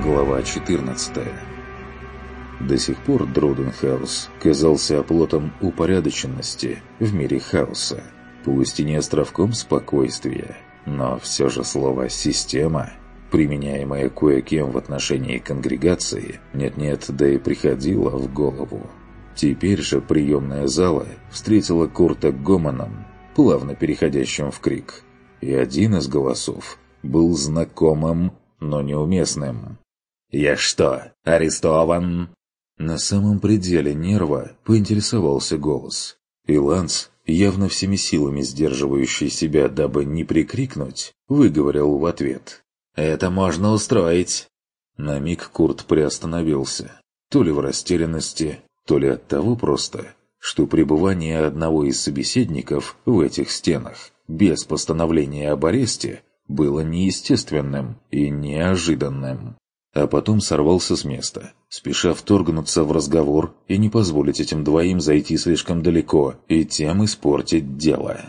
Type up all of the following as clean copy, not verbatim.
Глава 14. До сих пор Дроденхаус казался оплотом упорядоченности в мире хаоса, пусть и не островком спокойствия, но все же слово «система», применяемое кое-кем в отношении конгрегации, нет-нет, да и приходило в голову. Теперь же приемная зала встретила Курта гомоном, плавно переходящим в крик, и один из голосов был знакомым, но неуместным. «Я что, арестован?» На самом пределе нерва поинтересовался голос, и Ланс, явно всеми силами сдерживающий себя, дабы не прикрикнуть, выговорил в ответ: «Это можно устроить». На миг Курт приостановился, то ли в растерянности, то ли от того просто, что пребывание одного из собеседников в этих стенах без постановления об аресте было неестественным и неожиданным. А потом сорвался с места, спеша вторгнуться в разговор и не позволить этим двоим зайти слишком далеко и тем испортить дело.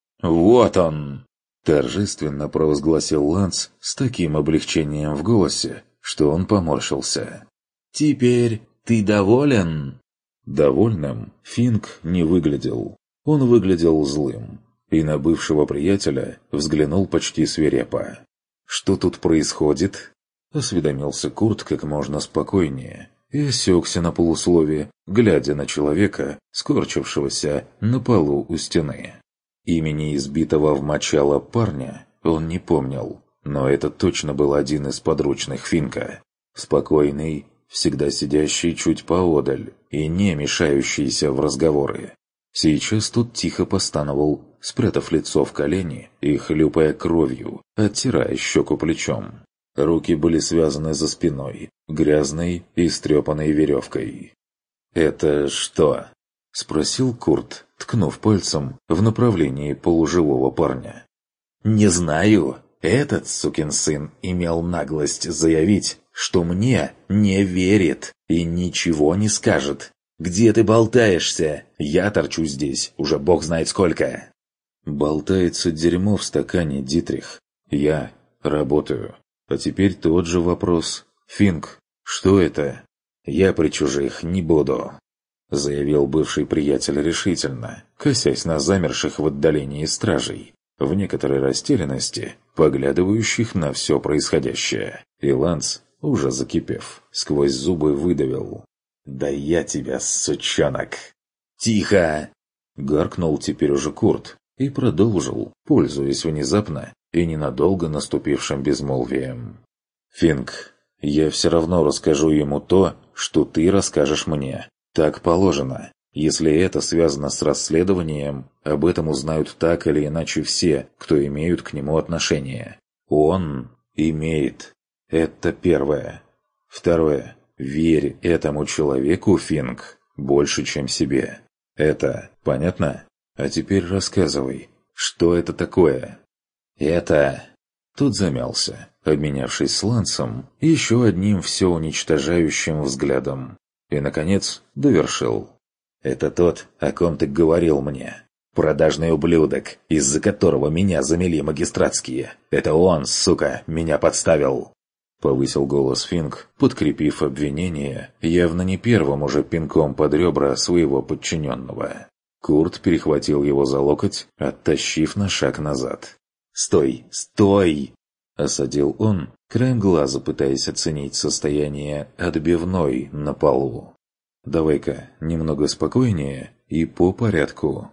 «Вот он!» – торжественно провозгласил Ланс с таким облегчением в голосе, что он поморщился. «Теперь ты доволен?» Довольным Финк не выглядел. Он выглядел злым, и на бывшего приятеля взглянул почти свирепо. «Что тут происходит?» — осведомился Курт как можно спокойнее и осекся на полуслове, глядя на человека, скорчившегося на полу у стены. Имени избитого в мочало парня он не помнил, но это точно был один из подручных Финка. Спокойный, всегда сидящий чуть поодаль и не мешающийся в разговоры. Сейчас тут тихо постановал, спрятав лицо в колени и хлюпая кровью, оттирая щеку плечом. Руки были связаны за спиной, грязной и стрепанной веревкой. «Это что?» — спросил Курт, ткнув пальцем в направлении полуживого парня. «Не знаю. Этот сукин сын имел наглость заявить, что мне не верит и ничего не скажет. Где ты болтаешься? Я торчу здесь, уже бог знает сколько». «Болтается дерьмо в стакане, Дитрих. Я работаю. А теперь тот же вопрос. Финк, что это?» «Я при чужих не буду», — заявил бывший приятель решительно, косясь на замерших в отдалении стражей, в некоторой растерянности, поглядывающих на все происходящее. И Ланс, уже закипев, сквозь зубы выдавил: «Да я тебя, сучонок!» «Тихо!» — гаркнул теперь уже Курт и продолжил, пользуясь внезапно и ненадолго наступившим безмолвием. «Финк, я все равно расскажу ему то, что ты расскажешь мне. Так положено. Если это связано с расследованием, об этом узнают так или иначе все, кто имеют к нему отношение. Он имеет. Это первое. Второе. Верь этому человеку, Финк, больше, чем себе. Это понятно? А теперь рассказывай, что это такое?» «Это...» Тут замялся, обменявшись с Лансом еще одним все уничтожающим взглядом. И, наконец, довершил. «Это тот, о ком ты говорил мне. Продажный ублюдок, из-за которого меня замели магистратские. Это он, сука, меня подставил!» Повысил голос Финк, подкрепив обвинение явно не первым уже пинком под ребра своего подчиненного. Курт перехватил его за локоть, оттащив на шаг назад. «Стой! Стой!» — осадил он, краем глаза пытаясь оценить состояние отбивной на полу. «Давай-ка немного спокойнее и по порядку».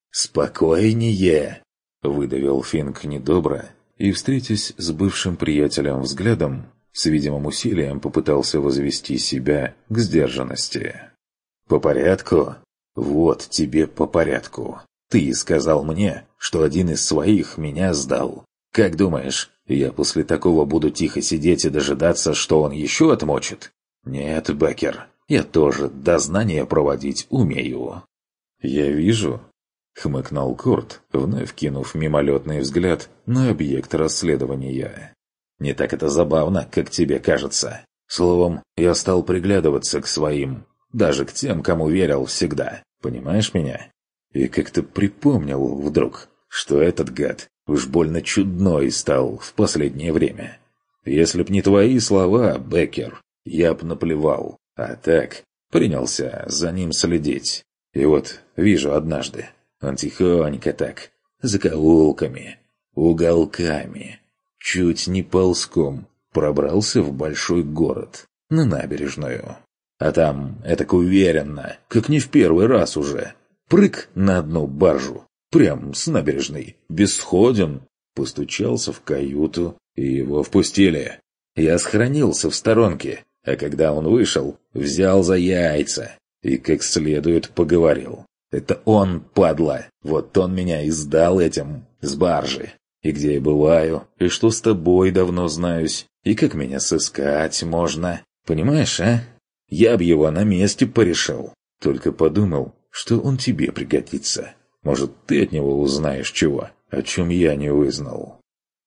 «Спокойнее!» — выдавил Финк недобро и, встретясь с бывшим приятелем взглядом, с видимым усилием попытался возвести себя к сдержанности. «По порядку? Вот тебе по порядку. Ты сказал мне, что один из своих меня сдал. Как думаешь, я после такого буду тихо сидеть и дожидаться, что он еще отмочит? Нет, Беккер, я тоже дознание проводить умею». «Я вижу», — хмыкнул Курт, вновь кинув мимолетный взгляд на объект расследования. «Не так это забавно, как тебе кажется. Словом, я стал приглядываться к своим, даже к тем, кому верил всегда. Понимаешь меня? И как-то припомнил вдруг, что этот гад уж больно чудной стал в последнее время. Если б не твои слова, Беккер, я б наплевал. А так, принялся за ним следить. И вот, вижу однажды, он тихонько так, закоулками, уголками, чуть не ползком пробрался в большой город, на набережную. А там, этак уверенно, как не в первый раз уже, прыг на одну баржу, прям с набережной, бесходен, постучался в каюту, и его впустили. Я схоронился в сторонке, а когда он вышел, взял за яйца и как следует поговорил. Это он, падла, вот он меня и сдал этим, с баржи. И где я бываю, и что с тобой давно знаюсь, и как меня сыскать можно. Понимаешь, а? Я б его на месте порешил. Только подумал, что он тебе пригодится. Может, ты от него узнаешь чего, о чем я не вызнал.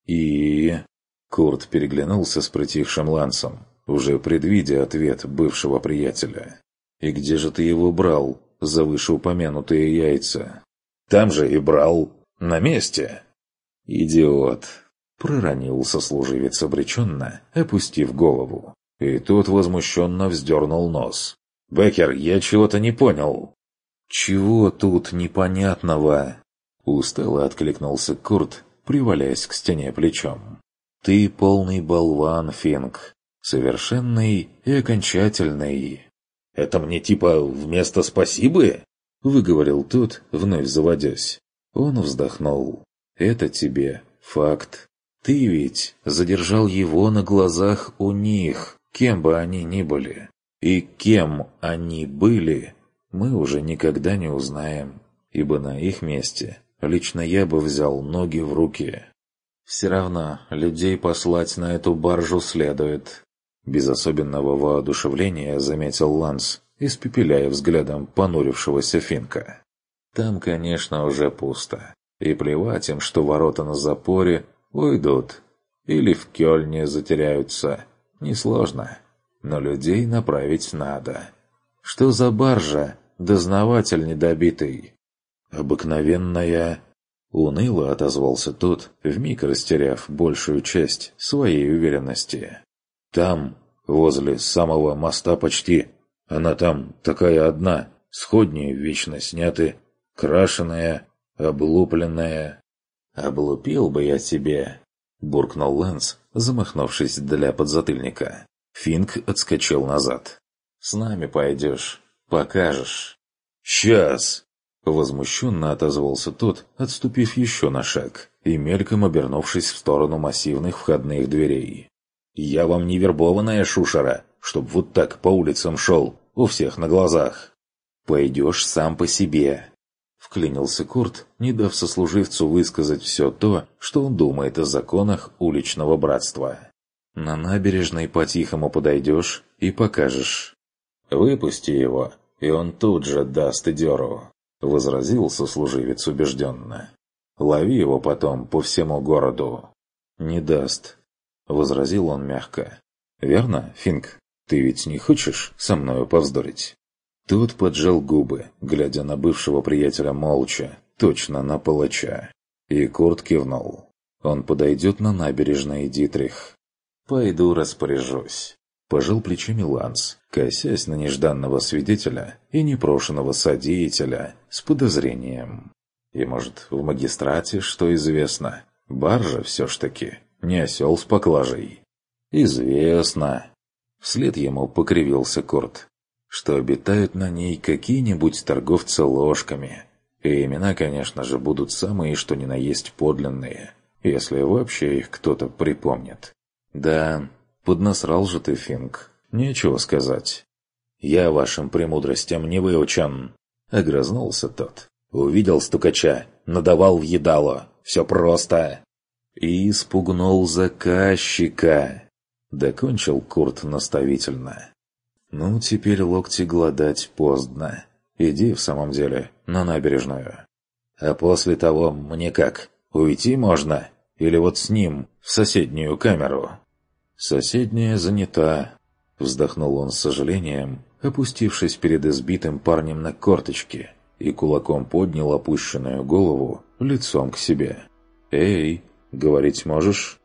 И... Курт переглянулся с притихшим Лансом, уже предвидя ответ бывшего приятеля. «И где же ты его брал, за вышеупомянутые яйца?» «Там же и брал. На месте». «Идиот!» — проронил сослуживец обреченно, опустив голову. И тот возмущенно вздернул нос. «Беккер, я чего-то не понял». «Чего тут непонятного?» — устало откликнулся Курт, привалясь к стене плечом. «Ты полный болван, Финк. Совершенный и окончательный». «Это мне типа вместо «спасибо»?» — выговорил тот, вновь заводясь. Он вздохнул. «Это тебе факт. Ты ведь задержал его на глазах у них, кем бы они ни были. И кем они были, мы уже никогда не узнаем, ибо на их месте лично я бы взял ноги в руки. Все равно людей послать на эту баржу следует». Без особенного воодушевления заметил Ланс, испепеляя взглядом понурившегося Финка. «Там, конечно, уже пусто. И плевать им, что ворота на запоре, уйдут. Или в Кёльне затеряются. Несложно. Но людей направить надо. Что за баржа, дознаватель недобитый?» «Обыкновенная...» Уныло отозвался тот, вмиг растеряв большую часть своей уверенности. «Там, возле самого моста почти. Она там такая одна, сходни вечно сняты, крашеная, облупленная». «Облупил бы я тебе», — буркнул Лэнс, замахнувшись для подзатыльника. Финк отскочил назад. «С нами пойдешь, покажешь». «Сейчас!» — возмущенно отозвался тот, отступив еще на шаг и мельком обернувшись в сторону массивных входных дверей. «Я вам не вербованная шушера, чтоб вот так по улицам шел, у всех на глазах». «Пойдешь сам по себе», — вклинился Курт, не дав сослуживцу высказать все то, что он думает о законах уличного братства. «На набережной по-тихому подойдешь и покажешь». «Выпусти его, и он тут же даст и дёру», — возразил сослуживец убежденно. «Лови его потом по всему городу». «Не даст», — возразил он мягко. «Верно, Финк? Ты ведь не хочешь со мною повздорить?» Тот поджал губы, глядя на бывшего приятеля молча, точно на палача. И Курт кивнул. «Он подойдет на набережной, Дитрих». «Пойду распоряжусь», — пожал плечами Ланс, косясь на нежданного свидетеля и непрошенного содеятеля с подозрением. «И, может, в магистрате, что известно? Баржа все ж таки, не осел с поклажей». «Известно». Вслед ему покривился Курт. «Что обитают на ней какие-нибудь торговцы ложками. И имена, конечно же, будут самые, что ни на есть подлинные, если вообще их кто-то припомнит». «Да, поднасрал же ты, Финк. Нечего сказать». «Я вашим премудростям не выучен», — огрызнулся тот. «Увидел стукача, надавал в едало. Все просто». «И спугнул заказчика», — докончил Курт наставительно. «Ну, теперь локти гладать поздно. Иди, в самом деле, на набережную». «А после того мне как, уйти можно? Или вот с ним в соседнюю камеру?» «Соседняя занята», — вздохнул он с сожалением, опустившись перед избитым парнем на корточки, и кулаком поднял опущенную голову лицом к себе. «Эй, говорить можешь?»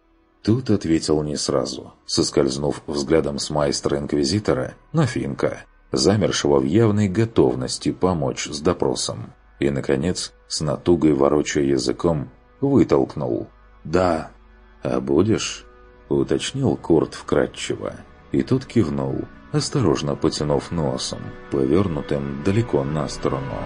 Тут ответил не сразу, соскользнув взглядом с майстра-инквизитора на Финка, замершего в явной готовности помочь с допросом. И, наконец, с натугой ворочая языком, вытолкнул: «Да». «А будешь?» — уточнил Курт вкратчиво. И тут кивнул, осторожно потянув носом, повернутым далеко на сторону.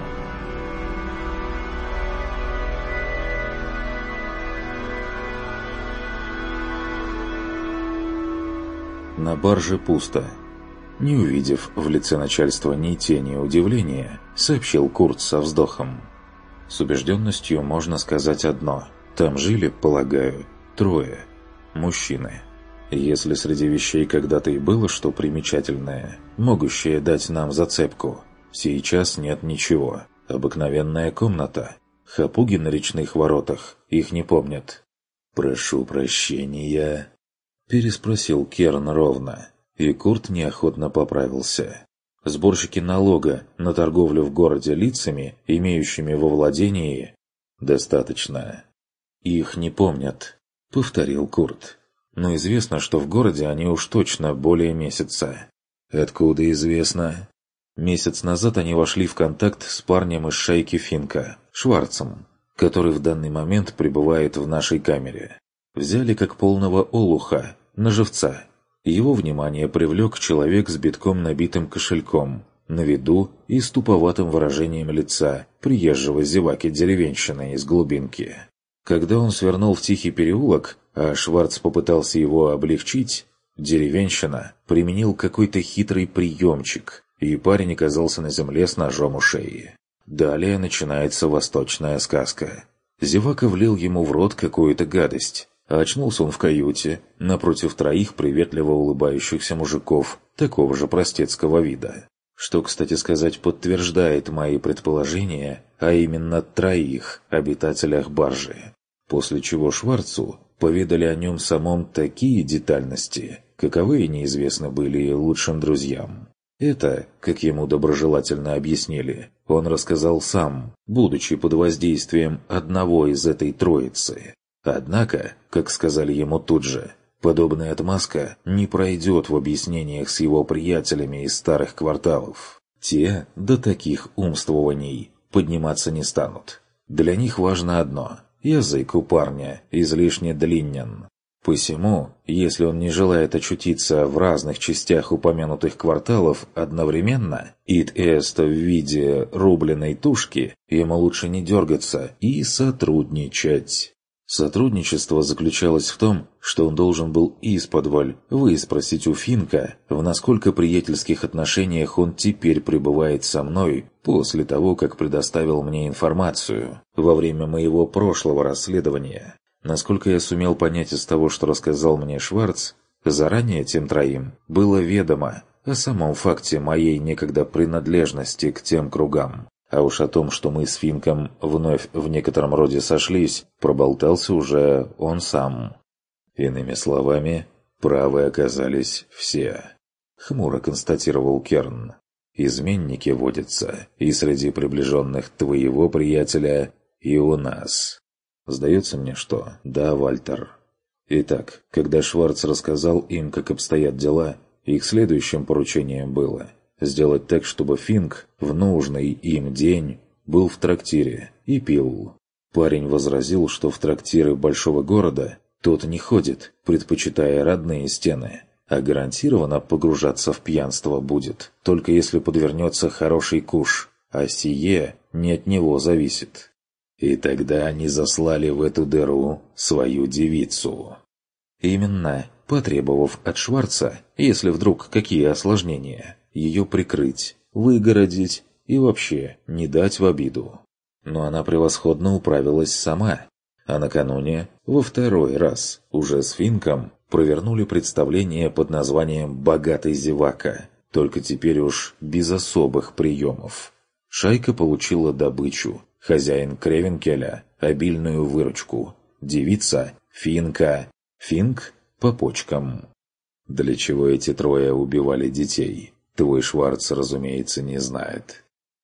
На барже пусто. Не увидев в лице начальства ни тени удивления, сообщил Курт со вздохом. С убежденностью можно сказать одно. Там жили, полагаю, 3 мужчины. Если среди вещей когда-то и было что примечательное, могущее дать нам зацепку, сейчас нет ничего. Обыкновенная комната. Хапуги на речных воротах, их не помнят. «Прошу прощения», — переспросил Керн ровно, и Курт неохотно поправился. «Сборщики налога на торговлю в городе лицами, имеющими во владении...» «Достаточно». «Их не помнят», — повторил Курт. «Но известно, что в городе они уж точно более месяца». «Откуда известно?» Месяц назад они вошли в контакт с парнем из шайки Финка, Шварцем, который в данный момент пребывает в нашей камере. Взяли как полного олуха, на живца. Его внимание привлек человек с битком набитым кошельком, на виду и с туповатым выражением лица приезжего зеваки-деревенщины из глубинки. Когда он свернул в тихий переулок, а Шварц попытался его облегчить, деревенщина применил какой-то хитрый приемчик, и парень оказался на земле с ножом у шеи. Далее начинается восточная сказка. Зевака влил ему в рот какую-то гадость, а очнулся он в каюте, напротив 3 приветливо улыбающихся мужиков, такого же простецкого вида. Что, кстати сказать, подтверждает мои предположения, а именно 3 обитателях баржи. После чего Шварцу поведали о нем самом такие детальности, каковые неизвестны были и лучшим друзьям. Это, как ему доброжелательно объяснили, он рассказал сам, будучи под воздействием одного из этой троицы. Однако, как сказали ему тут же, подобная отмазка не пройдет в объяснениях с его приятелями из старых кварталов. Те до таких умствований подниматься не станут. Для них важно одно – язык у парня излишне длинен. Посему, если он не желает очутиться в разных частях упомянутых кварталов одновременно, id est в виде рубленой тушки, ему лучше не дергаться и сотрудничать. Сотрудничество заключалось в том, что он должен был исподволь выспросить у Финка, в насколько приятельских отношениях он теперь пребывает со мной после того, как предоставил мне информацию во время моего прошлого расследования. Насколько я сумел понять из того, что рассказал мне Шварц, заранее тем 3 было ведомо о самом факте моей некогда принадлежности к тем кругам. А уж о том, что мы с Финком вновь в некотором роде сошлись, проболтался уже он сам. Иными словами, правы оказались все. Хмуро констатировал Керн. Изменники водятся и среди приближенных твоего приятеля, и у нас. Сдается мне, что да, Вальтер. Итак, когда Шварц рассказал им, как обстоят дела, их следующим поручением было сделать так, чтобы Финк в нужный им день был в трактире и пил. Парень возразил, что в трактиры большого города тот не ходит, предпочитая родные стены, а гарантированно погружаться в пьянство будет, только если подвернется хороший куш, а сие не от него зависит. И тогда они заслали в эту дыру свою девицу. Именно, потребовав от Шварца, если вдруг какие осложнения, ее прикрыть, выгородить и вообще не дать в обиду. Но она превосходно управилась сама, а накануне, во 2-й раз, уже с Финком, провернули представление под названием «Богатый зевака», только теперь уж без особых приемов. Шайка получила добычу, хозяин Кревенкеля – обильную выручку, девица – Финка, Финк – по почкам. Для чего эти 3 убивали детей, твой Шварц, разумеется, не знает.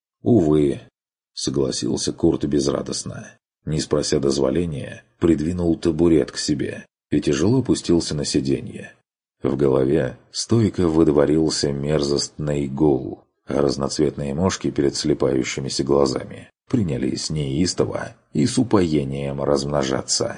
Увы, согласился Курт безрадостно. Не спрося дозволения, придвинул табурет к себе и тяжело опустился на сиденье. В голове стойко выдворился мерзостный гул, а разноцветные мошки перед слепающимися глазами принялись неистово и с упоением размножаться.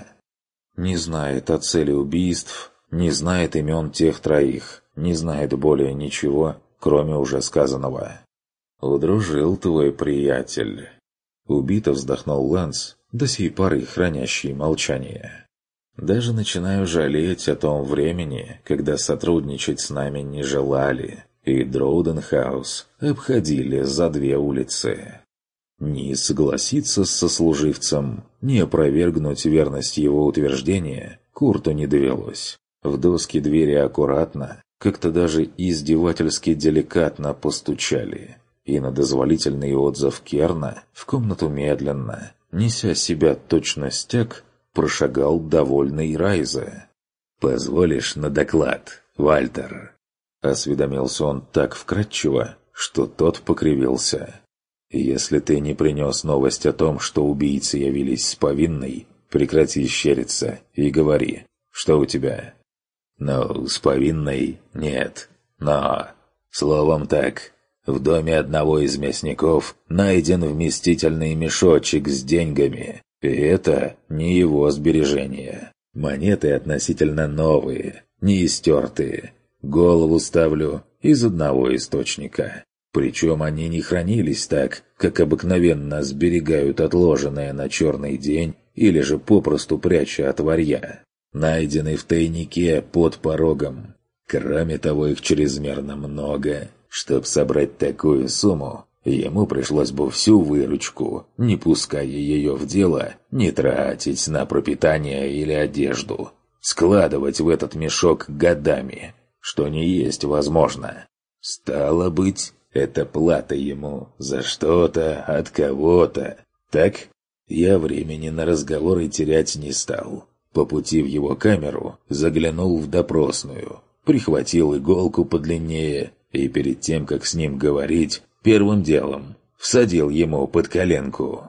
Не знает о цели убийств, не знает имен тех троих, не знает более ничего, кроме уже сказанного. «Удружил твой приятель». Убито вздохнул Лэнс, до сей поры хранящий молчание. «Даже начинаю жалеть о том времени, когда сотрудничать с нами не желали, и Дроуденхаус обходили за 2 улицы». Ни согласиться с сослуживцем, ни опровергнуть верность его утверждения Курту не довелось. В доски двери аккуратно, как-то даже издевательски деликатно постучали, и на дозволительный отзыв Керна в комнату медленно, неся себя точно стяг, прошагал довольный Райзе. «Позволишь на доклад, Вальтер?» Осведомился он так вкратчиво, что тот покривился. «Если ты не принес новость о том, что убийцы явились с повинной, прекрати щериться и говори, что у тебя?» «Ну, с повинной нет. Но, словом так, в доме одного из мясников найден вместительный мешочек с деньгами, и это не его сбережения. Монеты относительно новые, не истертые. Голову ставлю из одного источника. Причем они не хранились так, как обыкновенно сберегают отложенное на черный день или же попросту пряча от варья. Найдены в тайнике под порогом. Кроме того, их чрезмерно много. Чтоб собрать такую сумму, ему пришлось бы всю выручку, не пуская ее в дело, не тратить на пропитание или одежду, складывать в этот мешок годами, что не есть возможно. Стало быть, это плата ему за что-то от кого-то. Так? Я времени на разговоры терять не стал. По пути в его камеру заглянул в допросную, прихватил иголку подлиннее и перед тем, как с ним говорить, первым делом всадил ему под коленку.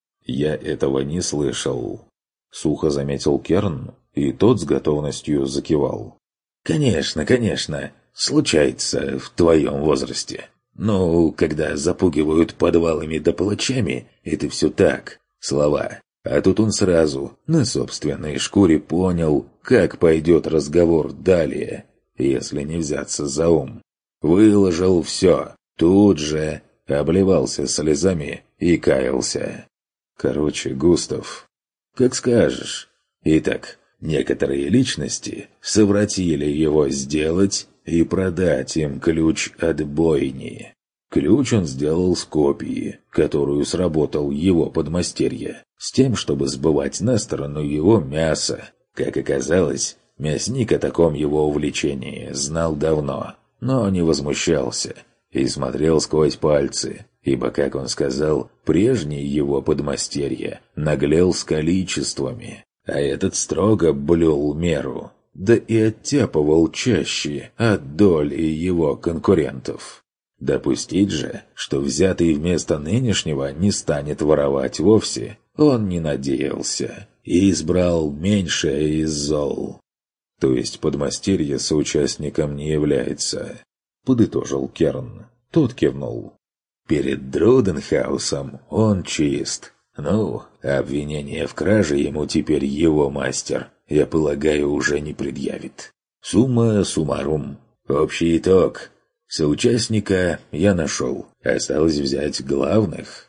«Я этого не слышал», — сухо заметил Керн, и тот с готовностью закивал. «Конечно, конечно, случается в твоем возрасте. Ну, когда запугивают подвалами да палачами, это все так, слова. А тут он сразу на собственной шкуре понял, как пойдет разговор далее, если не взяться за ум. Выложил все, тут же обливался слезами и каялся. Короче, Густав, как скажешь. Итак, некоторые личности совратили его сделать и продать им ключ от бойни. Ключ он сделал с копии, которую сработал его подмастерье, с тем, чтобы сбывать на сторону его мясо. Как оказалось, мясник о таком его увлечении знал давно, но не возмущался и смотрел сквозь пальцы, ибо, как он сказал, прежний его подмастерье наглел с количествами, а этот строго блюл меру, да и оттяпывал чаще от доли его конкурентов. Допустить же, что взятый вместо нынешнего не станет воровать вовсе, он не надеялся и избрал меньшее из зол. То есть подмастерье соучастником не является, подытожил Керн. Тот кивнул. Перед Друденхаусом он чист. Ну, обвинение в краже ему теперь его мастер, я полагаю, уже не предъявит. Сумма суммарум. Общий итог. Соучастника я нашел. Осталось взять главных.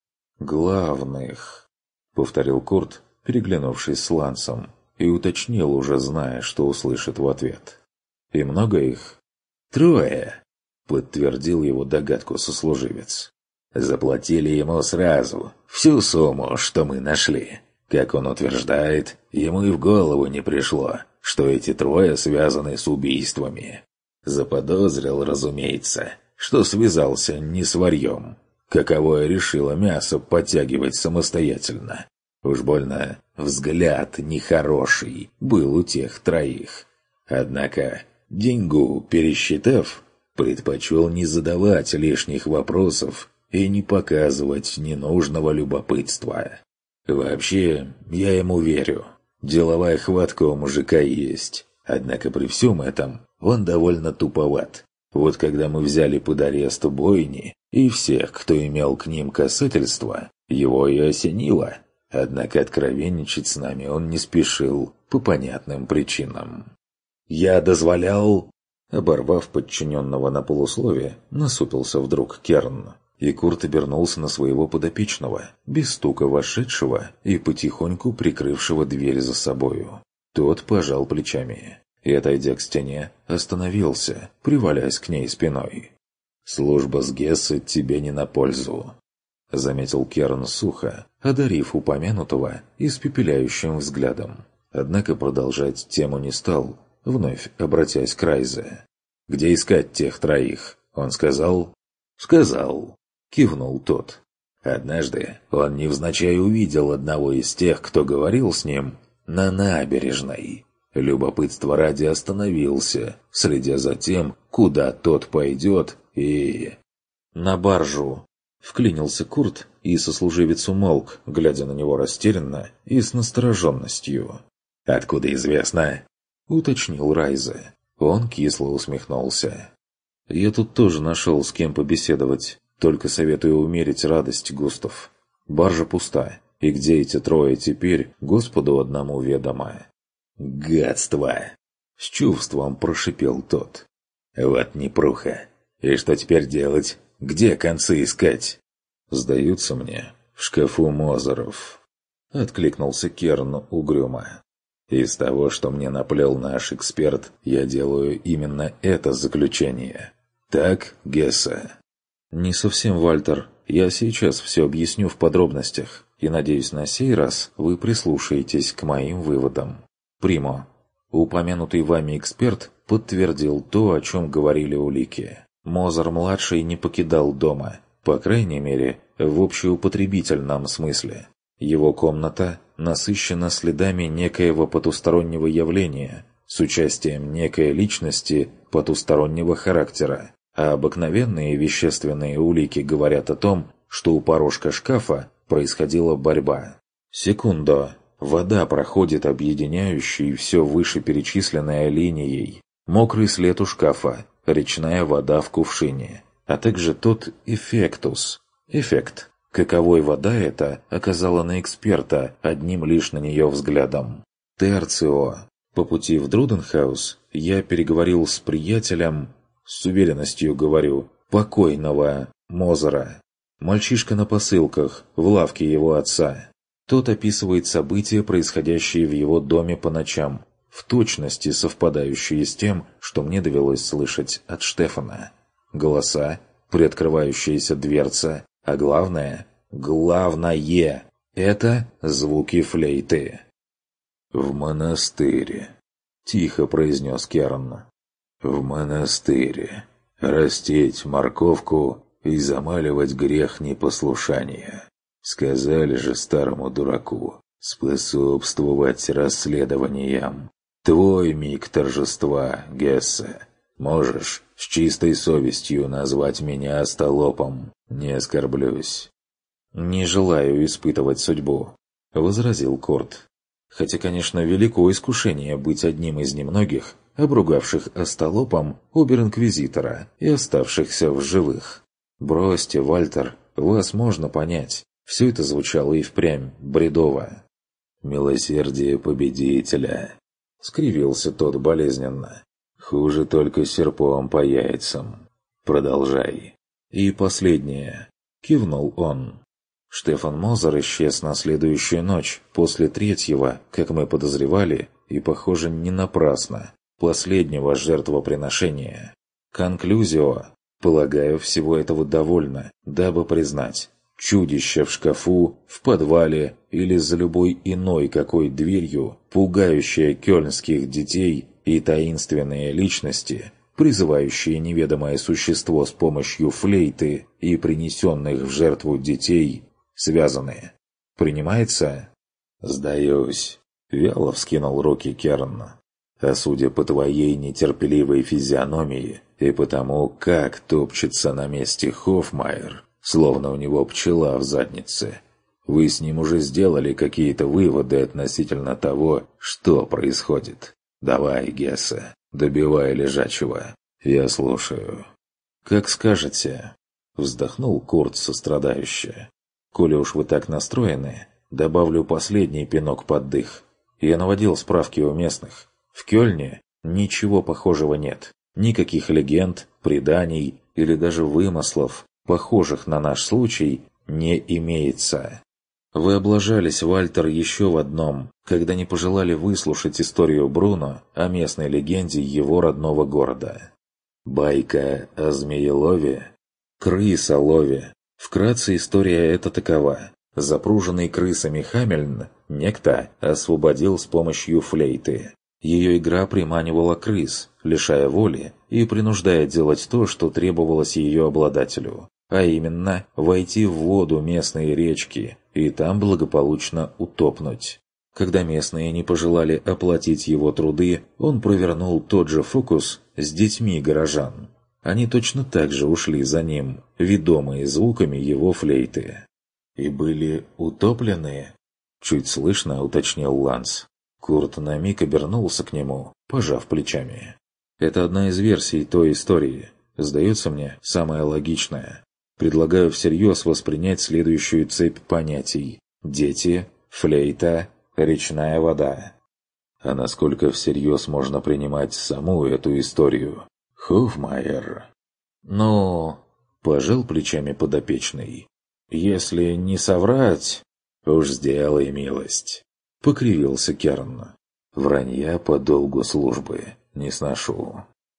«Главных», — повторил Курт, переглянувшись с Лансом, и уточнил, уже зная, что услышит в ответ. «И много их?» «3», — подтвердил его догадку сослуживец. «Заплатили ему сразу, всю сумму, что мы нашли. Как он утверждает, ему и в голову не пришло, что эти 3 связаны с убийствами. Заподозрил, разумеется, что связался не с варьем, каковое решило мясо подтягивать самостоятельно. Уж больно взгляд нехороший был у тех 3. Однако, деньгу пересчитав, предпочел не задавать лишних вопросов и не показывать ненужного любопытства. Вообще, я ему верю. Деловая хватка у мужика есть. Однако при всем этом он довольно туповат. Вот когда мы взяли под арест бойни и всех, кто имел к ним касательство, его и осенило. Однако откровенничать с нами он не спешил по понятным причинам. «Я дозволял...» Оборвав подчиненного на полуслове, насупился вдруг Керн. И Курт обернулся на своего подопечного, без стука вошедшего и потихоньку прикрывшего дверь за собою. Тот пожал плечами и, отойдя к стене, остановился, привалясь к ней спиной. «Служба с Гессе тебе не на пользу», — заметил Керн сухо, одарив упомянутого испепеляющим взглядом. Однако продолжать тему не стал, вновь обратясь к Райзе. «Где искать тех троих?» Он сказал. «Сказал», — кивнул тот. Однажды он невзначай увидел одного из тех, кто говорил с ним, на набережной. Любопытство ради остановился, следя за тем, куда тот пойдет, и... «На баржу!» — вклинился Курт, и сослуживец умолк, глядя на него растерянно и с настороженностью. «Откуда известно?» — уточнил Райзе. Он кисло усмехнулся. «Я тут тоже нашел с кем побеседовать. Только советую умерить радость, Густав. Баржа пуста, и где эти трое теперь, Господу одному ведомо». «Гадство!» — с чувством прошипел тот. «Вот непруха. И что теперь делать? Где концы искать?» «Сдаются мне в шкафу Мозеров», — откликнулся Керн угрюмо. «Из того, что мне наплел наш эксперт, я делаю именно это заключение. Так, Гессе?» «Не совсем, Вальтер. Я сейчас все объясню в подробностях, и, надеюсь, на сей раз вы прислушаетесь к моим выводам. Примо. Упомянутый вами эксперт подтвердил то, о чем говорили улики. Мозер-младший не покидал дома, по крайней мере, в общеупотребительном смысле. Его комната насыщена следами некоего потустороннего явления с участием некой личности потустороннего характера, а обыкновенные вещественные улики говорят о том, что у порожка шкафа происходила борьба. Секунду. Вода проходит объединяющей все вышеперечисленной линией. Мокрый след у шкафа, речная вода в кувшине, а также тот эффектус. Эффект. Каковой вода эта оказала на эксперта одним лишь на нее взглядом. Терцио. По пути в Друденхаус я переговорил с приятелем, с уверенностью говорю, покойного Мозера. Мальчишка на посылках, в лавке его отца. Тот описывает события, происходящие в его доме по ночам, в точности совпадающие с тем, что мне довелось слышать от Штефана. Голоса, приоткрывающаяся дверца, а главное, это звуки флейты. «В монастыре», — тихо произнес Керн. «В монастыре. Растить морковку и замаливать грех непослушания. Сказали же старому дураку способствовать расследованиям. Твой миг торжества, Гессе. Можешь с чистой совестью назвать меня остолопом. Не оскорблюсь». «Не желаю испытывать судьбу», — возразил Курт. «Хотя, конечно, велико искушение быть одним из немногих, обругавших остолопом обер-инквизитора и оставшихся в живых. Бросьте, Вальтер, вас можно понять. Все это звучало и впрямь бредово». «Милосердие победителя», — скривился тот болезненно. «Хуже только серпом по яйцам. Продолжай». «И последнее», — кивнул он. Штефан Мозер исчез на следующую ночь, после третьего, как мы подозревали, и, похоже, не напрасно, последнего жертвоприношения. Конклюзио. Полагаю, всего этого довольно, дабы признать. Чудище в шкафу, в подвале или за любой иной какой дверью, пугающее кёльнских детей и таинственные личности, призывающие неведомое существо с помощью флейты и принесенных в жертву детей, связаны. Принимается? «Сдаюсь», — вяло вскинул руки Керн. «А судя по твоей нетерпеливой физиономии и потому, как топчется на месте Хоффмайер, словно у него пчела в заднице, Вы с ним уже сделали какие-то выводы относительно того, что происходит. Давай, Гесса, добивай лежачего. Я слушаю. Как скажете. Вздохнул Курт сострадающе. Коли уж вы так настроены, добавлю последний пинок под дых. Я наводил справки у местных. В Кёльне ничего похожего нет. Никаких легенд, преданий или даже вымыслов, похожих на наш случай, не имеется. Вы облажались, Вальтер, еще в одном, когда не пожелали выслушать историю Бруно о местной легенде его родного города. Байка о змеелове? Крысолове. Вкратце история эта такова. Запруженный крысами Хамельн некто освободил с помощью флейты. Ее игра приманивала крыс, лишая воли и принуждая делать то, что требовалось ее обладателю, а именно войти в воду местной речки и там благополучно утопнуть. Когда местные не пожелали оплатить его труды, он провернул тот же фокус с детьми горожан. Они точно так же ушли за ним, ведомые звуками его флейты. «И были утоплены?» — чуть слышно уточнил Ланс. Курт на миг обернулся к нему, пожав плечами. «Это одна из версий той истории. Сдается мне, самая логичная. Предлагаю всерьез воспринять следующую цепь понятий. Дети, флейта, речная вода. А насколько всерьез можно принимать саму эту историю? Хофмайер. Ну, пожал плечами подопечный. Если не соврать, уж сделай милость. Покривился Керн. Вранья по долгу службы не сношу.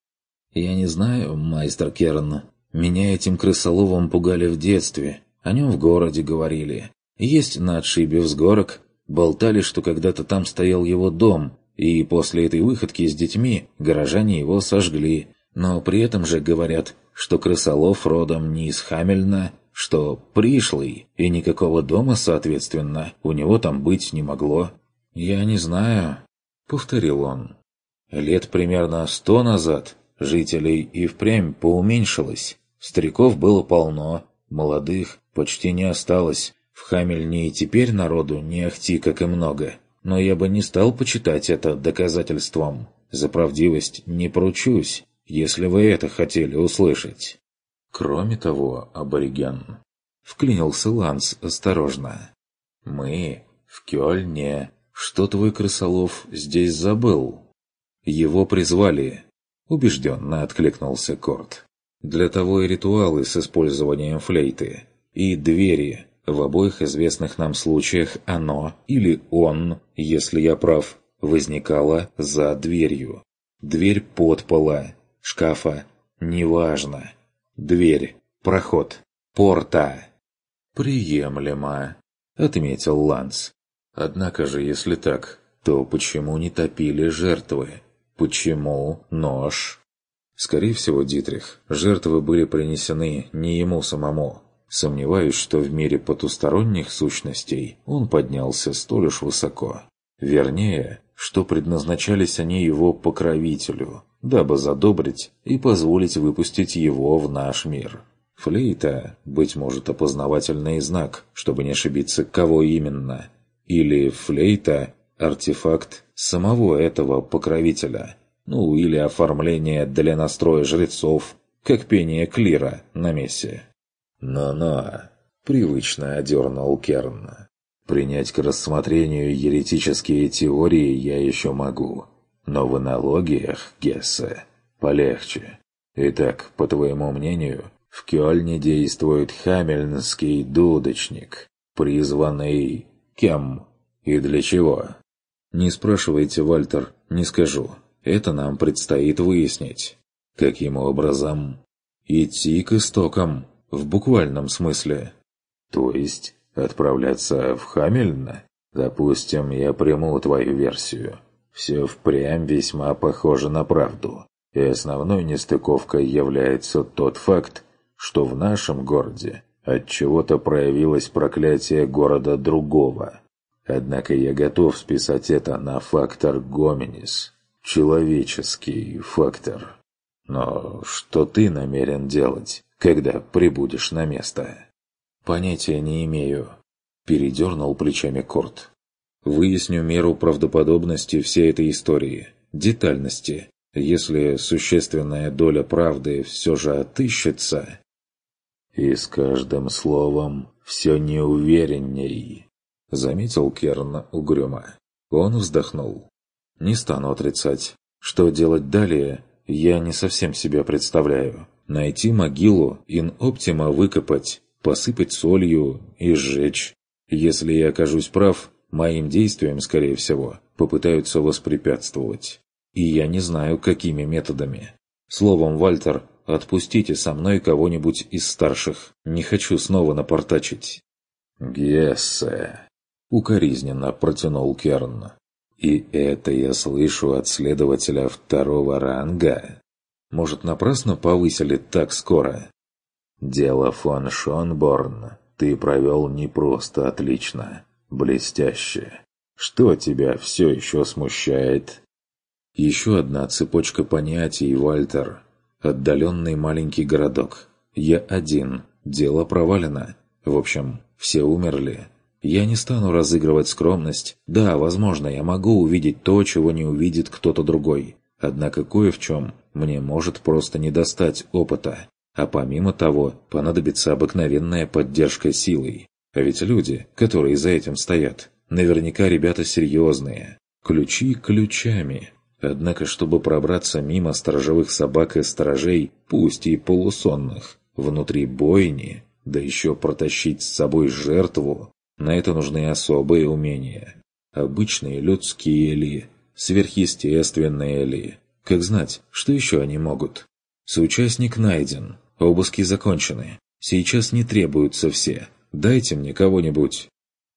Я не знаю, майстер Керн. Меня этим крысоловом пугали в детстве. О нем в городе говорили. Есть на отшибе взгорок. Болтали, что когда-то там стоял его дом, и после этой выходки с детьми горожане его сожгли. Но при этом же говорят, что крысолов родом не из Хамельна, что пришлый, и никакого дома, соответственно, у него там быть не могло. «Я не знаю», — повторил он. «Лет примерно 100 назад жителей и впрямь поуменьшилось. Стариков было полно, молодых почти не осталось. В Хамельне и теперь народу не ахти как и много. Но я бы не стал почитать это доказательством. За правдивость не поручусь, если вы это хотели услышать». «Кроме того, абориген», — вклинился Ланс осторожно, — «мы в Кёльне. Что твой крысолов здесь забыл?» «Его призвали», — убежденно откликнулся Корт. «Для того и ритуалы с использованием флейты. И двери. В обоих известных нам случаях оно, или он, если я прав, возникало за дверью. Дверь подпола, шкафа, неважно. Дверь, проход, порта». «Приемлемо», — отметил Ланс. «Однако же, если так, то почему не топили жертвы? Почему нож?» Скорее всего, Дитрих, жертвы были принесены не ему самому. Сомневаюсь, что в мире потусторонних сущностей он поднялся столь уж высоко. Вернее, что предназначались они его покровителю, дабы задобрить и позволить выпустить его в наш мир. Флейта, быть может, опознавательный знак, чтобы не ошибиться, кого именно. Или флейта – артефакт самого этого покровителя. Ну, или оформление для настроя жрецов, как пение клира на мессе. «Но-но», — привычно одернул Керн. «Принять к рассмотрению еретические теории я еще могу, но в аналогиях, Гессе, полегче. Итак, по твоему мнению, в Кёльне действует хамельнский дудочник, призванный кем и для чего?» «Не спрашивайте, Вальтер, не скажу. Это нам предстоит выяснить. Каким образом? Идти к истокам, в буквальном смысле. То есть отправляться в Хамельн? Допустим, я приму твою версию. Все впрямь весьма похоже на правду. И основной нестыковкой является тот факт, что в нашем городе отчего-то проявилось проклятие города другого. Однако я готов списать это на фактор гоминис. Человеческий фактор. Но что ты намерен делать, когда прибудешь на место? Понятия не имею. Передернул плечами Корт. Выясню меру правдоподобности всей этой истории, детальности. Если существенная доля правды все же отыщется... «И с каждым словом все неуверенней», — заметил Керн угрюмо. Он вздохнул. «Не стану отрицать. Что делать далее, я не совсем себе представляю. Найти могилу, ин оптима выкопать, посыпать солью и сжечь. Если я окажусь прав, моим действиям, скорее всего, попытаются воспрепятствовать. И я не знаю, какими методами. Словом, Вальтер, отпустите со мной кого-нибудь из старших. Не хочу снова напортачить». «Гессе», — укоризненно протянул Керн. «И это я слышу от следователя второго ранга? Может, напрасно повысили так скоро?» «Дело фон Шонборн ты провел не просто отлично, блестяще. Что тебя все еще смущает?» «Еще одна цепочка понятий, Вальтер. Отдаленный маленький городок. Я один. Дело провалено. В общем, все умерли. Я не стану разыгрывать скромность. Да, возможно, я могу увидеть то, чего не увидит кто-то другой. Однако кое в чем мне может просто не достать опыта. А помимо того, понадобится обыкновенная поддержка силой. А ведь люди, которые за этим стоят, наверняка ребята серьезные. Ключи ключами. Однако, чтобы пробраться мимо сторожевых собак и сторожей, пусть и полусонных, внутри бойни, да еще протащить с собой жертву, на это нужны особые умения. Обычные людские ли, сверхъестественные ли. Как знать, что еще они могут? Соучастник найден, обыски закончены. Сейчас не требуются все. Дайте мне кого-нибудь.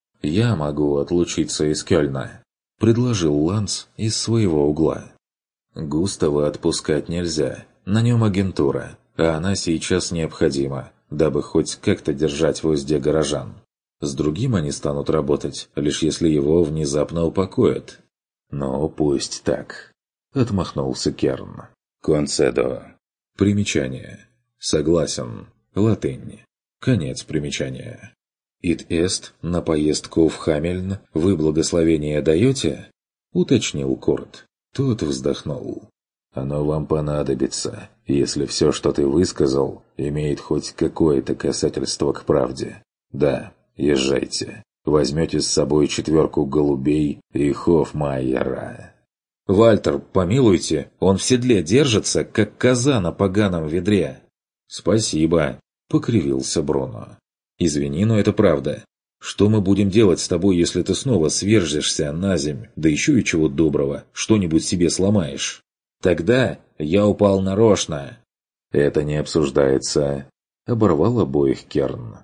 «Я могу отлучиться из Кёльна», — предложил Ланс из своего угла. «Густава отпускать нельзя, на нем агентура, а она сейчас необходима, дабы хоть как-то держать в узде горожан. С другим они станут работать, лишь если его внезапно упокоят». «Ну, пусть так», — отмахнулся Керн. «Концедо». Примечание. Согласен. Латынь. Конец примечания. «Ит эст на поездку в Хамельн вы благословение даете?» — уточнил Корт. Тот вздохнул. «Оно вам понадобится, если все, что ты высказал, имеет хоть какое-то касательство к правде. Да, езжайте. Возьмете с собой 4 голубей и Хофмайера». «Вальтер, помилуйте, он в седле держится, как коза на поганом ведре». «Спасибо», — покривился Бруно. «Извини, но это правда. Что мы будем делать с тобой, если ты снова сверзишься на земь, да еще и чего доброго, что-нибудь себе сломаешь?» «Тогда я упал нарочно». «Это не обсуждается», — оборвал обоих Керн.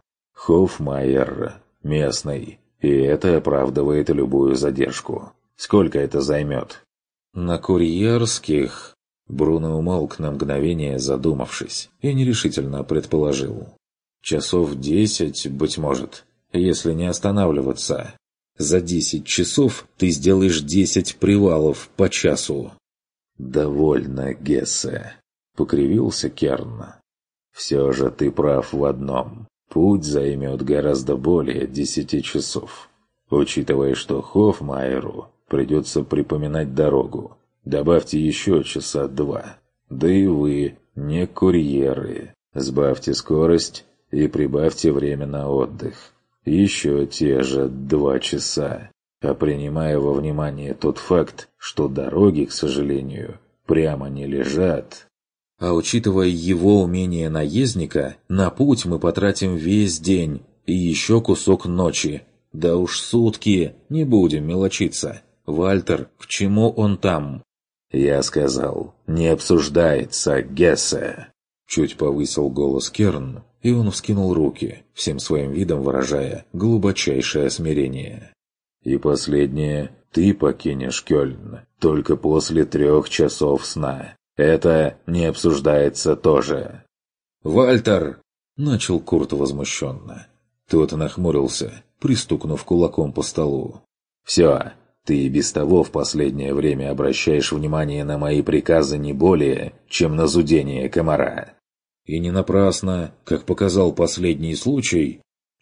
«Хофмайер местный, и это оправдывает любую задержку. Сколько это займет?» «На курьерских...» Бруно умолк на мгновение, задумавшись, и нерешительно предположил. «Часов 10, быть может, если не останавливаться. За 10 часов ты сделаешь 10 привалов по часу». «Довольно, Гессе», — покривился Керн. «Все же ты прав в одном. Путь займет гораздо более 10 часов. Учитывая, что Хофмайеру придется припоминать дорогу, добавьте еще часа 2. Да и вы не курьеры. Сбавьте скорость и прибавьте время на отдых. Еще те же 2 часа. А принимая во внимание тот факт, что дороги, к сожалению, прямо не лежат...» «А учитывая его умение наездника, на путь мы потратим весь день и еще кусок ночи. Да уж сутки, не будем мелочиться. Вальтер, к чему он там?» «Я сказал, не обсуждается, Гессе!» Чуть повысил голос Керн, и он вскинул руки, всем своим видом выражая глубочайшее смирение. «И последнее, ты покинешь Кёльн только после 3 часов сна. Это не обсуждается тоже». «Вальтер!» — начал Курт возмущенно. Тот нахмурился, пристукнув кулаком по столу. «Все, ты и без того в последнее время обращаешь внимание на мои приказы не более, чем на зудение комара». «И не напрасно, как показал последний случай...»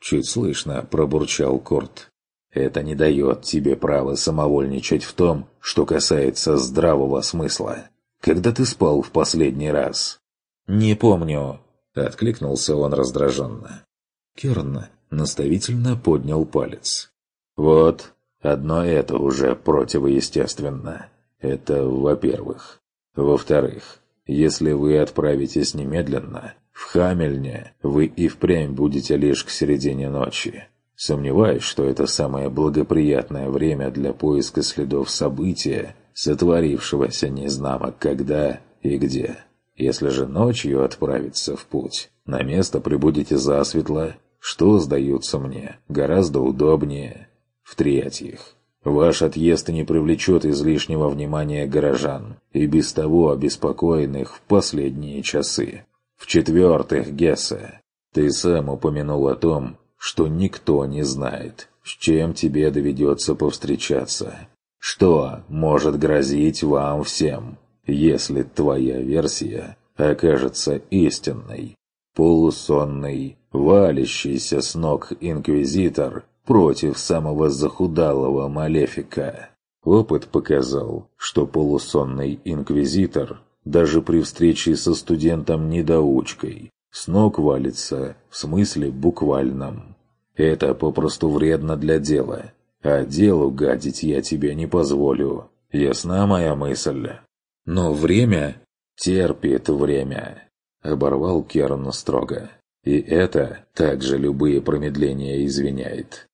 чуть слышно пробурчал Корт. «Это не дает тебе права самовольничать в том, что касается здравого смысла. Когда ты спал в последний раз?» «Не помню», — откликнулся он раздраженно. Керн наставительно поднял палец. «Вот, одно это уже противоестественно. Это во-первых. Во-вторых, если вы отправитесь немедленно, в Хамельне вы и впрямь будете лишь к середине ночи. Сомневаюсь, что это самое благоприятное время для поиска следов события, сотворившегося незнамо когда и где. Если же ночью отправиться в путь, на место прибудете засветло, что, сдается мне, гораздо удобнее. В-третьих, ваш отъезд не привлечет излишнего внимания горожан, и без того обеспокоенных в последние часы. В-четвертых, Гессе, ты сам упомянул о том, что никто не знает, с чем тебе доведется повстречаться. Что может грозить вам всем, если твоя версия окажется истинной? Полусонный, валящийся с ног инквизитор против самого захудалого малефика. Опыт показал, что полусонный инквизитор даже при встрече со студентом-недоучкой с ног валится в смысле буквальном. Это попросту вредно для дела, а делу гадить я тебе не позволю. Ясна моя мысль? Но время терпит время, оборвал Керн строго. И это также любые промедления извиняет.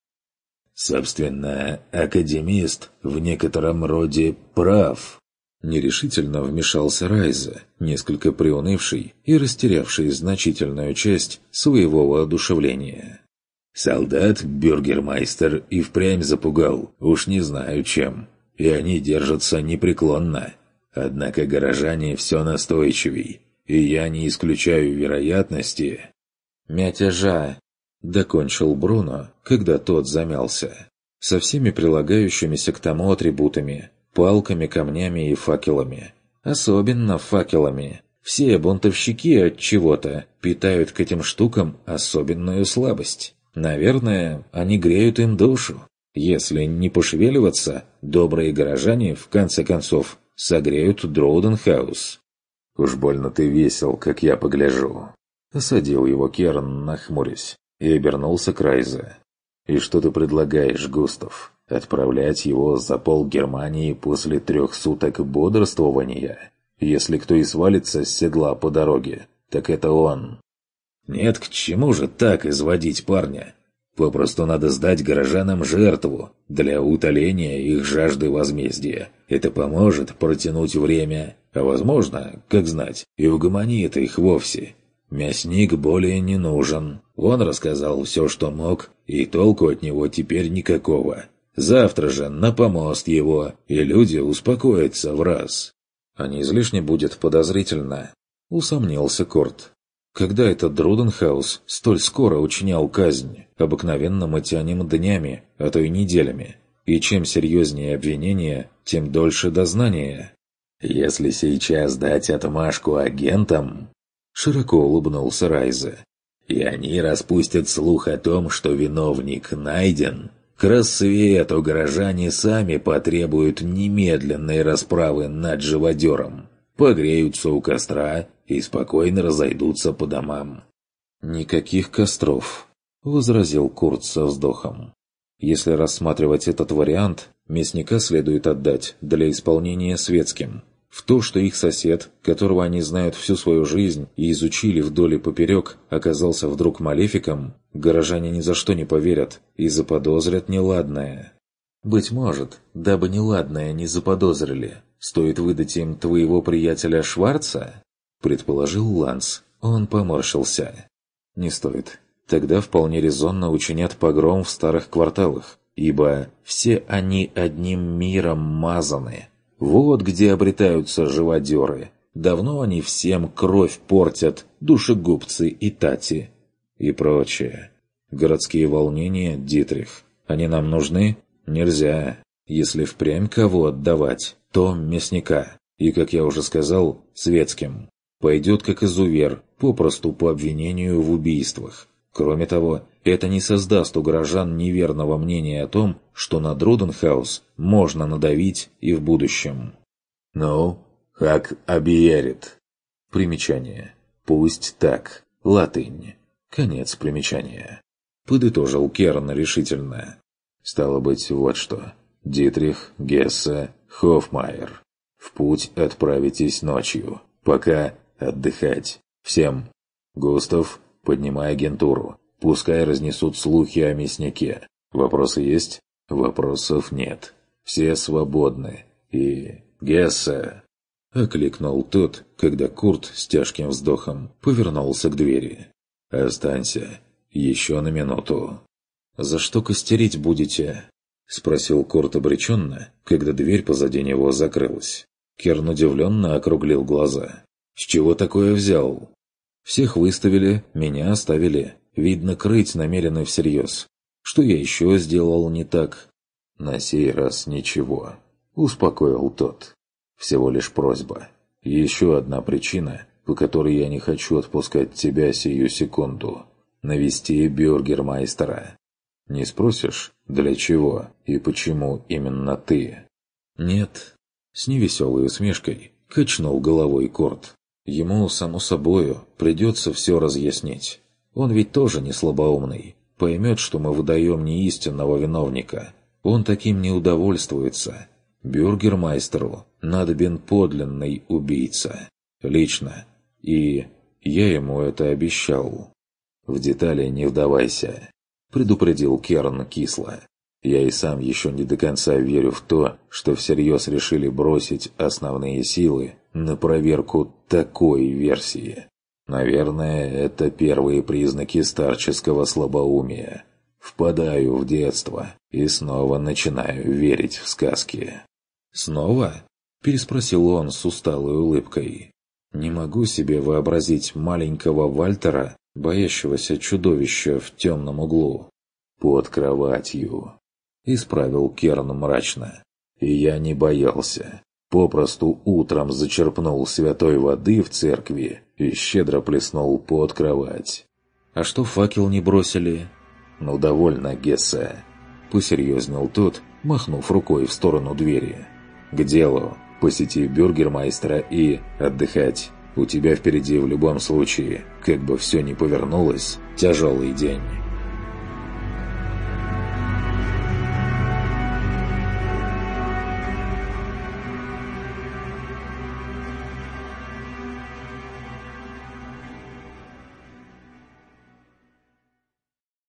Собственно, академист в некотором роде прав. Нерешительно вмешался Райзе, несколько приунывший и растерявший значительную часть своего воодушевления. Солдат бюргермайстер и впрямь запугал, уж не знаю чем, и они держатся непреклонно. Однако горожане все настойчивей, и я не исключаю вероятности... «Мятежа!» — докончил Бруно, когда тот замялся. Со всеми прилагающимися к тому атрибутами — палками, камнями и факелами. Особенно факелами. Все бунтовщики от чего-то питают к этим штукам особенную слабость. Наверное, они греют им душу. Если не пошевеливаться, добрые горожане, в конце концов, согреют Дроуденхаус. «Уж больно ты весел, как я погляжу». Осадил его Керн, нахмурясь, и обернулся к Райзе. «И что ты предлагаешь, Густав? Отправлять его за пол Германии после 3 суток бодрствования? Если кто и свалится с седла по дороге, так это он». «Нет, к чему же так изводить парня? Попросту надо сдать горожанам жертву для утоления их жажды возмездия. Это поможет протянуть время, а возможно, как знать, и угомонит их вовсе». Мясник более не нужен. Он рассказал все, что мог, и толку от него теперь никакого. Завтра же на помост его, и люди успокоятся в раз. А не излишне будет подозрительно, усомнился Корт. Когда этот Друденхаус столь скоро учинял казнь, обыкновенно мы тянем днями, а то и неделями. И чем серьезнее обвинение, тем дольше дознание. Если сейчас дать отмашку агентам... Широко улыбнулся Райзе. «И они распустят слух о том, что виновник найден. К рассвету горожане сами потребуют немедленной расправы над живодером, погреются у костра и спокойно разойдутся по домам». «Никаких костров», — возразил Курт со вздохом. «Если рассматривать этот вариант, мясника следует отдать для исполнения светским». В то, что их сосед, которого они знают всю свою жизнь и изучили вдоль и поперек, оказался вдруг малефиком, горожане ни за что не поверят и заподозрят неладное. Быть может, дабы неладное не заподозрили, стоит выдать им твоего приятеля Шварца? Предположил Ланс. Он поморщился. Не стоит. Тогда вполне резонно учинят погром в старых кварталах, ибо все они одним миром мазаны. Вот где обретаются живодеры. Давно они всем кровь портят, душегубцы и тати. И прочее. Городские волнения, Дитрих. Они нам нужны? Нельзя. Если впрямь кого отдавать, то мясника. И, как я уже сказал, светским. Пойдет как изувер, попросту по обвинению в убийствах. Кроме того, Это не создаст у горожан неверного мнения о том, что на Друденхаус можно надавить и в будущем. «Ну, как объярит». Примечание. «Пусть так». Латынь. Конец примечания. Подытожил Керн решительно. Стало быть, вот что. Дитрих, Гессе, Хофмайер. В путь отправитесь ночью. Пока отдыхать. Всем. Густав, поднимай агентуру. Пускай разнесут слухи о мяснике. Вопросы есть? Вопросов нет. Все свободны. И... Гессе! Окликнул тот, когда Курт с тяжким вздохом повернулся к двери. «Останься. Еще на минуту». «За что костерить будете?» — спросил Курт обреченно, когда дверь позади него закрылась. Керн удивленно округлил глаза. «С чего такое взял?» «Всех выставили, меня оставили. Видно, крыть намерены всерьез. Что я еще сделал не так?» «На сей раз ничего», — успокоил тот. «Всего лишь просьба. Еще одна причина, по которой я не хочу отпускать тебя сию секунду. Навести бюргермайстера. Не спросишь, для чего и почему именно ты?» «Нет». С невеселой усмешкой качнул головой Курт. «Ему, само собою, придется все разъяснить. Он ведь тоже не слабоумный. Поймет, что мы выдаем не истинного виновника. Он таким не удовольствуется. Бюргермайстеру надобен подлинный убийца. Лично. И я ему это обещал». «В детали не вдавайся», — предупредил Керн кисло. «Я и сам еще не до конца верю в то, что всерьез решили бросить основные силы на проверку такой версии. Наверное, это первые признаки старческого слабоумия. Впадаю в детство и снова начинаю верить в сказки». «Снова?» – переспросил он с усталой улыбкой. «Не могу себе вообразить маленького Вальтера, боящегося чудовища в темном углу». «Под кроватью», – исправил Керн мрачно. «И я не боялся. Попросту утром зачерпнул святой воды в церкви и щедро плеснул под кровать». «А что факел не бросили?» «Ну, довольно, Гессе», – посерьезнел тот, махнув рукой в сторону двери. «К делу. Посети бюргермайстера и отдыхать. У тебя впереди в любом случае, как бы все ни повернулось, тяжелый день».